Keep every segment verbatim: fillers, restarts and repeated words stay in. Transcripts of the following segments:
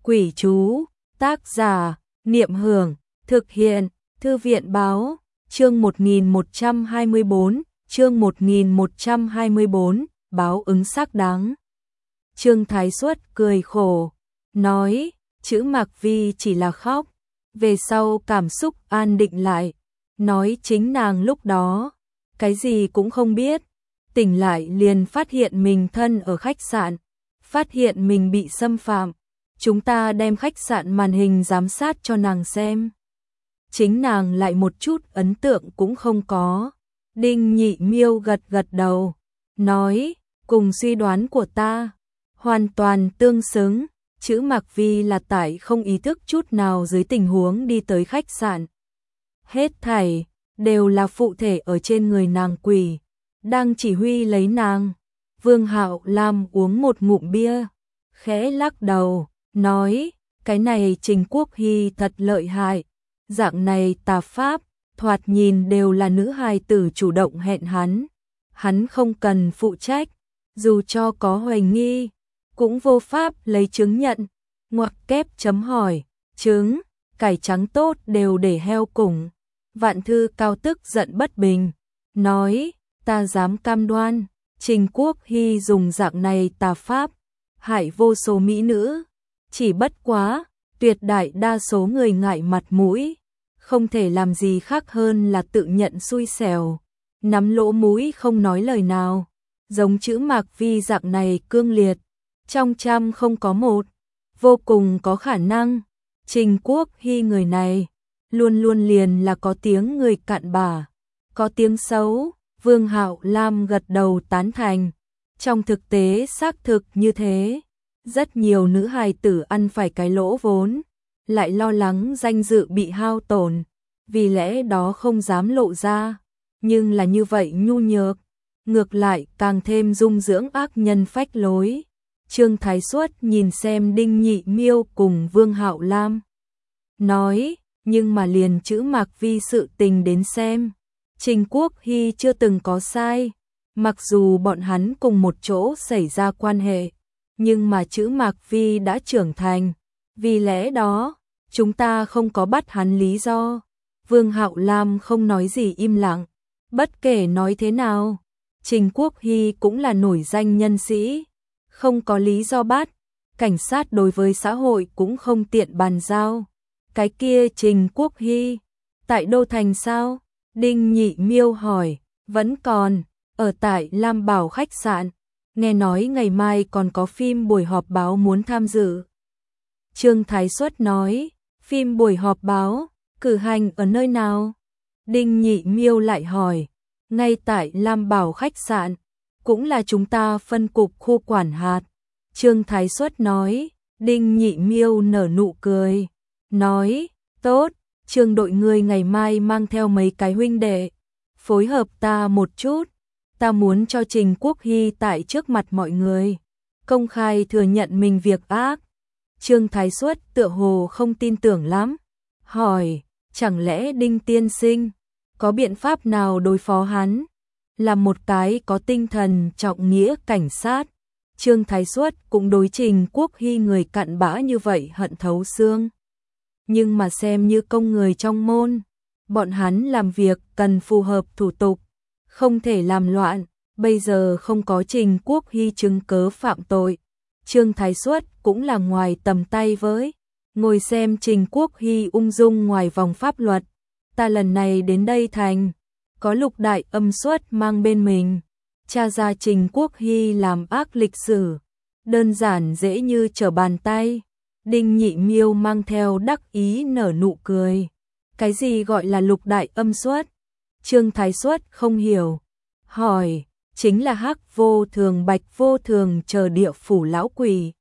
Quỷ chú, tác giả, Niệm Hưởng, thực hiện, Thư viện báo, chương một nghìn một trăm hai mươi bốn, chương một nghìn một trăm hai mươi bốn, báo ứng xác đáng. Trương Thái Xuất cười khổ, nói, chữ Mạc Vi chỉ là khóc, về sau cảm xúc an định lại, nói chính nàng lúc đó, cái gì cũng không biết, tỉnh lại liền phát hiện mình thân ở khách sạn, phát hiện mình bị xâm phạm. Chúng ta đem khách sạn màn hình giám sát cho nàng xem. Chính nàng lại một chút ấn tượng cũng không có. Đinh Nhị Miêu gật gật đầu, nói, cùng suy đoán của ta, hoàn toàn tương xứng, chữ Mạc Vi là tại không ý thức chút nào dưới tình huống đi tới khách sạn. Hết thảy, đều là phụ thể ở trên người nàng quỷ, đang chỉ huy lấy nàng. Vương Hạo Lam uống một ngụm bia, khẽ lắc đầu, nói, cái này Trình Quốc Hy thật lợi hại, dạng này tà pháp, thoạt nhìn đều là nữ hài tử chủ động hẹn hắn, hắn không cần phụ trách, dù cho có hoài nghi, cũng vô pháp lấy chứng nhận, ngoặc kép chấm hỏi, trứng, cải trắng tốt đều để heo củng. Vạn Thư Cao tức giận bất bình, nói, ta dám cam đoan, Trình Quốc Hy dùng dạng này tà pháp, hại vô số mỹ nữ. Chỉ bất quá, tuyệt đại đa số người ngại mặt mũi, không thể làm gì khác hơn là tự nhận xui xẻo, nắm lỗ mũi không nói lời nào, giống chữ Mạc Vi dạng này cương liệt, trong trăm không có một, vô cùng có khả năng, Trình Quốc Hy người này, luôn luôn liền là có tiếng người cặn bã, có tiếng xấu, Vương Hạo Lam gật đầu tán thành, trong thực tế xác thực như thế. Rất nhiều nữ hài tử ăn phải cái lỗ vốn, lại lo lắng danh dự bị hao tổn, vì lẽ đó không dám lộ ra, nhưng là như vậy nhu nhược, ngược lại càng thêm dung dưỡng ác nhân phách lối. Trương Thái Xuất nhìn xem Đinh Nhị Miêu cùng Vương Hạo Lam, nói, nhưng mà liền chữ Mạc Vi sự tình đến xem, Trình Quốc Hy chưa từng có sai, mặc dù bọn hắn cùng một chỗ xảy ra quan hệ. Nhưng mà chữ Mạc Vi đã trưởng thành, vì lẽ đó, chúng ta không có bắt hắn lý do. Vương Hạo Lam không nói gì im lặng, bất kể nói thế nào, Trình Quốc Hy cũng là nổi danh nhân sĩ, không có lý do bắt, cảnh sát đối với xã hội cũng không tiện bàn giao. Cái kia Trình Quốc Hy, tại Đô Thành sao? Đinh Nhị Miêu hỏi, vẫn còn, ở tại Lam Bảo khách sạn. Nghe nói ngày mai còn có phim buổi họp báo muốn tham dự. Trương Thái Xuất nói, phim buổi họp báo, cử hành ở nơi nào? Đinh Nhị Miêu lại hỏi, ngay tại Lam Bảo khách sạn, cũng là chúng ta phân cục khu quản hạt. Trương Thái Xuất nói, Đinh Nhị Miêu nở nụ cười, nói, tốt, Trương đội người ngày mai mang theo mấy cái huynh đệ, phối hợp ta một chút. Ta muốn cho Trình Quốc Hy tại trước mặt mọi người, công khai thừa nhận mình việc ác. Trương Thái Xuất tựa hồ không tin tưởng lắm, hỏi, chẳng lẽ Đinh tiên sinh, có biện pháp nào đối phó hắn? Là một cái có tinh thần trọng nghĩa cảnh sát, Trương Thái Xuất cũng đối Trình Quốc Hy người cặn bã như vậy hận thấu xương. Nhưng mà xem như công người trong môn, bọn hắn làm việc cần phù hợp thủ tục, không thể làm loạn, bây giờ không có Trình Quốc Hy chứng cớ phạm tội. Trương Thái Xuất cũng là ngoài tầm tay với, ngồi xem Trình Quốc Hy ung dung ngoài vòng pháp luật. Ta lần này đến đây thành, có Lục đại âm xuất mang bên mình, tra ra Trình Quốc Hy làm ác lịch sử, đơn giản dễ như trở bàn tay. Đinh Nhị Miêu mang theo đắc ý nở nụ cười. Cái gì gọi là Lục đại âm xuất? Trương Thái Xuất không hiểu, hỏi, chính là Hắc Vô Thường Bạch Vô Thường chờ địa phủ lão quỷ.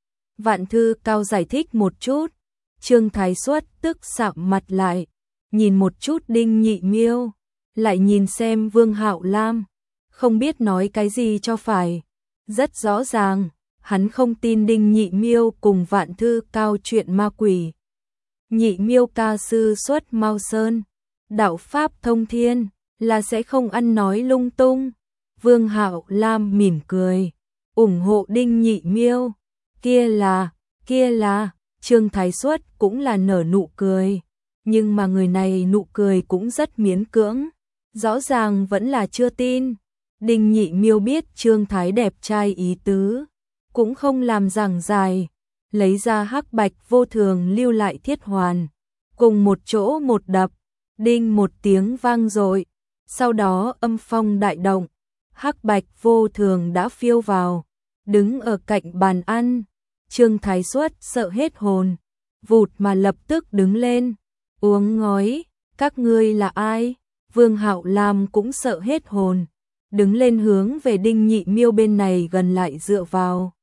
Vạn Thư Cao giải thích một chút, Trương Thái Xuất tức sạm mặt lại, nhìn một chút Đinh Nhị Miêu, lại nhìn xem Vương Hạo Lam, không biết nói cái gì cho phải. Rất rõ ràng, hắn không tin Đinh Nhị Miêu cùng Vạn Thư Cao chuyện ma quỷ. Nhị Miêu ca sư xuất Mao Sơn, đạo pháp thông thiên, là sẽ không ăn nói lung tung. Vương Hạo Lam mỉm cười, ủng hộ Đinh Nhị Miêu. Kia là, kia là, Trương Thái Xuất cũng là nở nụ cười, nhưng mà người này nụ cười cũng rất miễn cưỡng, rõ ràng vẫn là chưa tin. Đinh Nhị Miêu biết Trương Thái đẹp trai ý tứ, cũng không làm giảng dài, lấy ra hắc bạch vô thường lưu lại thiết hoàn, cùng một chỗ một đập, đinh một tiếng vang dội, sau đó âm phong đại động, hắc bạch vô thường đã phiêu vào, đứng ở cạnh bàn ăn. Trương Thái Xuất sợ hết hồn, vụt mà lập tức đứng lên, uống ngói, các ngươi là ai? Vương Hạo Lam cũng sợ hết hồn, đứng lên hướng về Đinh Nhị Miêu bên này gần lại dựa vào.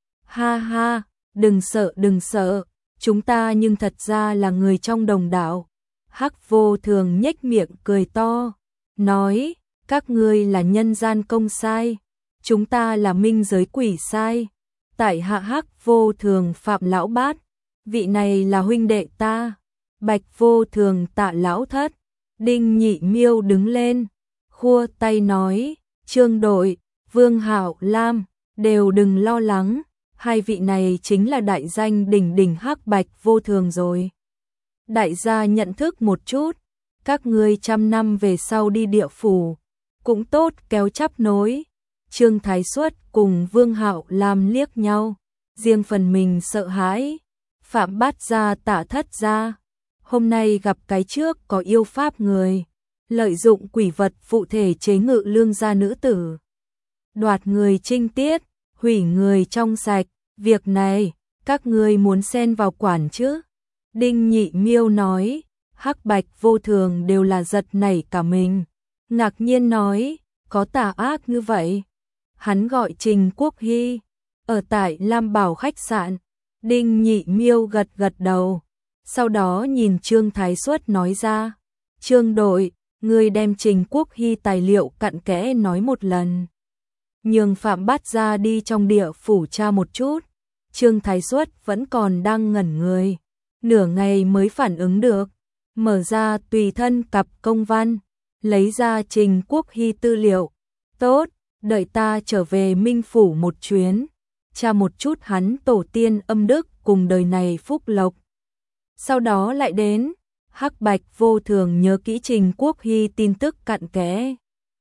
Ha ha, đừng sợ đừng sợ, chúng ta nhưng thật ra là người trong đồng đạo. Hắc vô thường nhếch miệng cười to, nói, các ngươi là nhân gian công sai, chúng ta là minh giới quỷ sai. Tại hạ Hắc vô thường Phạm lão bát, vị này là huynh đệ ta. Bạch vô thường Tạ lão thất. Đinh Nhị Miêu đứng lên, khua tay nói, Trương đội, Vương Hạo Lam, đều đừng lo lắng, hai vị này chính là đại danh đỉnh đỉnh hắc bạch vô thường rồi. Đại gia nhận thức một chút, các ngươi trăm năm về sau đi địa phủ, cũng tốt kéo chắp nối. Trương Thái Xuất cùng Vương Hạo Lam liếc nhau, riêng phần mình sợ hãi. Phạm Bát gia Tạ thất gia, hôm nay gặp cái trước có yêu pháp người, lợi dụng quỷ vật phụ thể chế ngự lương gia nữ tử, đoạt người trinh tiết, hủy người trong sạch, việc này các ngươi muốn xen vào quản chứ? Đinh Nhị Miêu nói, hắc bạch vô thường đều là giật nảy cả mình, ngạc nhiên nói, có tà ác như vậy? Hắn gọi Trình Quốc Hy, ở tại Lam Bảo khách sạn. Đinh Nhị Miêu gật gật đầu, sau đó nhìn Trương Thái Xuất nói ra, Trương đội, ngươi đem Trình Quốc Hy tài liệu cặn kẽ nói một lần, nhường Phạm Bát gia đi trong địa phủ tra một chút. Trương Thái Xuất vẫn còn đang ngẩn người, nửa ngày mới phản ứng được, mở ra tùy thân cặp công văn, lấy ra Trình Quốc Hy tư liệu. Tốt, đợi ta trở về Minh phủ một chuyến, tra một chút hắn tổ tiên âm đức cùng đời này phúc lộc, sau đó lại đến. Hắc bạch vô thường nhớ kỹ Trình Quốc Hy tin tức cặn kẽ,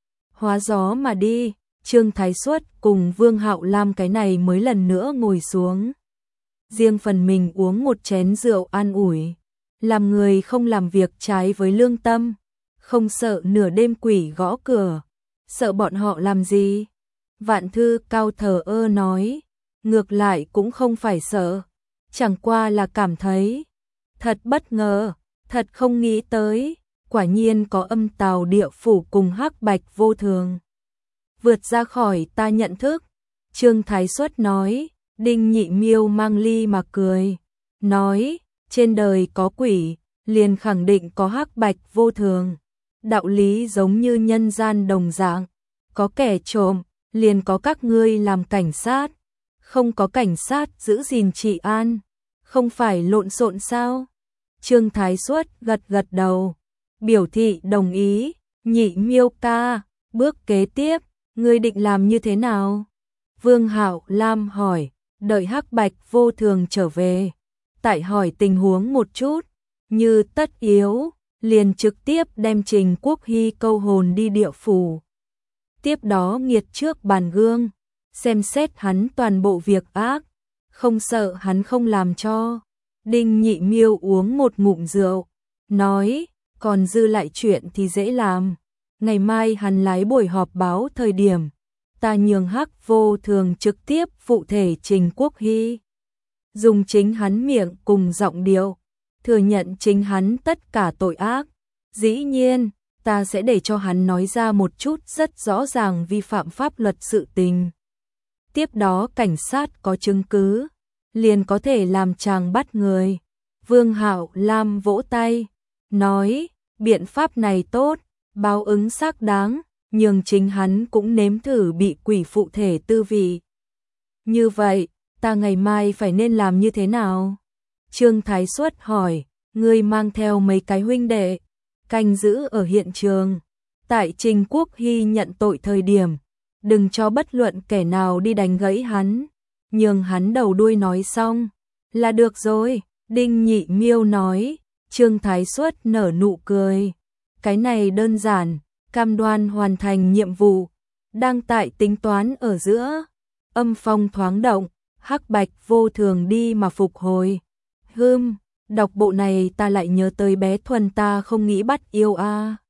hóa gió mà đi. Trương Thái Xuất cùng Vương Hạo Lam cái này mới lần nữa ngồi xuống, riêng phần mình uống một chén rượu an ủi, làm người không làm việc trái với lương tâm, không sợ nửa đêm quỷ gõ cửa, sợ bọn họ làm gì? Vạn Thư Cao thờ ơ nói, ngược lại cũng không phải sợ, chẳng qua là cảm thấy thật bất ngờ, thật không nghĩ tới, quả nhiên có âm tào địa phủ cùng hắc bạch vô thường, vượt ra khỏi ta nhận thức. Trương Thái Xuất nói. Đinh Nhị Miêu mang ly mà cười, nói, trên đời có quỷ, liền khẳng định có hắc bạch vô thường, đạo lý giống như nhân gian đồng dạng, có kẻ trộm, liền có các ngươi làm cảnh sát, không có cảnh sát giữ gìn trị an, không phải lộn xộn sao? Trương Thái Xuất gật gật đầu, biểu thị đồng ý. Nhị Miêu ca, bước kế tiếp, ngươi định làm như thế nào? Vương Hạo Lam hỏi, đợi hắc bạch vô thường trở về, tại hỏi tình huống một chút, như tất yếu, liền trực tiếp đem Trình Quốc Hy câu hồn đi địa phủ. Tiếp đó nghiệt trước bàn gương, xem xét hắn toàn bộ việc ác, không sợ hắn không làm cho. Đinh Nhị Miêu uống một ngụm rượu, nói, còn dư lại chuyện thì dễ làm, ngày mai hắn lái buổi họp báo thời điểm, ta nhường hắc vô thường trực tiếp phụ thể Trình Quốc Hy, dùng chính hắn miệng cùng giọng điệu, thừa nhận chính hắn tất cả tội ác. Dĩ nhiên, ta sẽ để cho hắn nói ra một chút rất rõ ràng vi phạm pháp luật sự tình. Tiếp đó cảnh sát có chứng cứ, liền có thể làm chàng bắt người. Vương Hạo Lam vỗ tay, nói, biện pháp này tốt, báo ứng xác đáng, nhưng chính hắn cũng nếm thử bị quỷ phụ thể tư vị. Như vậy, ta ngày mai phải nên làm như thế nào? Trương Thái Xuất hỏi, ngươi mang theo mấy cái huynh đệ, canh giữ ở hiện trường, tại Trình Quốc Hy nhận tội thời điểm, đừng cho bất luận kẻ nào đi đánh gãy hắn, nhường hắn đầu đuôi nói xong, Là được rồi, Đinh Nhị Miêu nói. Trương Thái Xuất nở nụ cười. Cái này đơn giản, cam đoan hoàn thành nhiệm vụ. Đang tại tính toán ở giữa. Âm phong thoáng động, hắc bạch vô thường đi mà phục hồi. Hưm, đọc bộ này ta lại nhớ tới bé Thuần ta không nghĩ bắt yêu a.